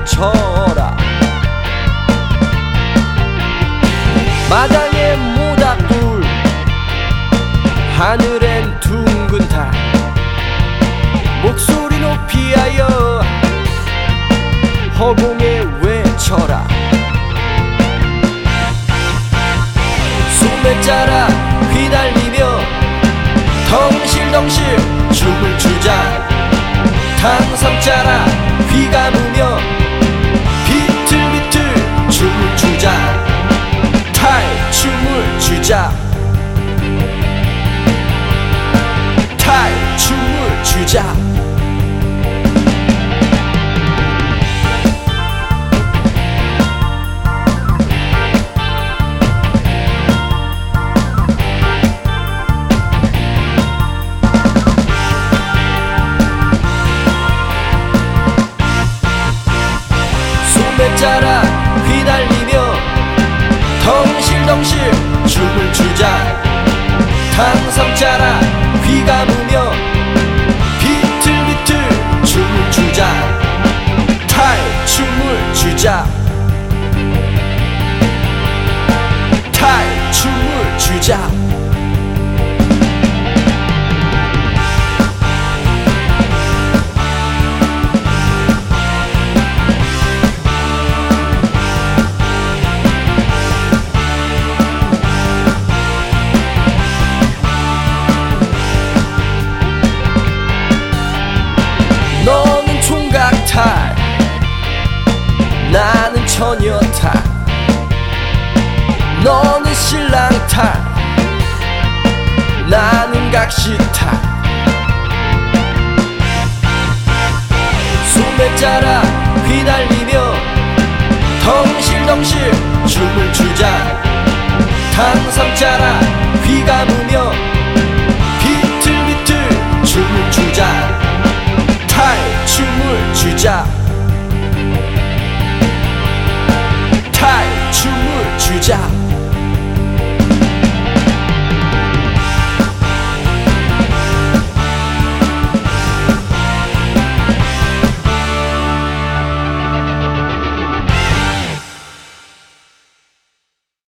외쳐라. 마당에 모닥불, 하늘엔 둥근 달, 목소리 높이하여 허공에 외쳐라. 소매자라 휘날리며 덩실덩실 춤을 추자. 당삼자라 휘감으며 비틀비틀 춤을 추자. 탈춤을 추자. 탈춤을 추자. 소매자라 휘날리며 덩실덩실 춤을 추자. 당삼자라 휘감으며 비틀비틀 춤을 추자. 탈춤을 추자. 탈춤을 추자. 너는 총각탈, 나는 처녀탈. 너는 신랑탈, 나는 각시탈. 소매자라 휘날리며 덩실덩실 춤을 추자. 당삼자라 휘감으며 비틀비틀 춤을 추자. 탈춤을 추자.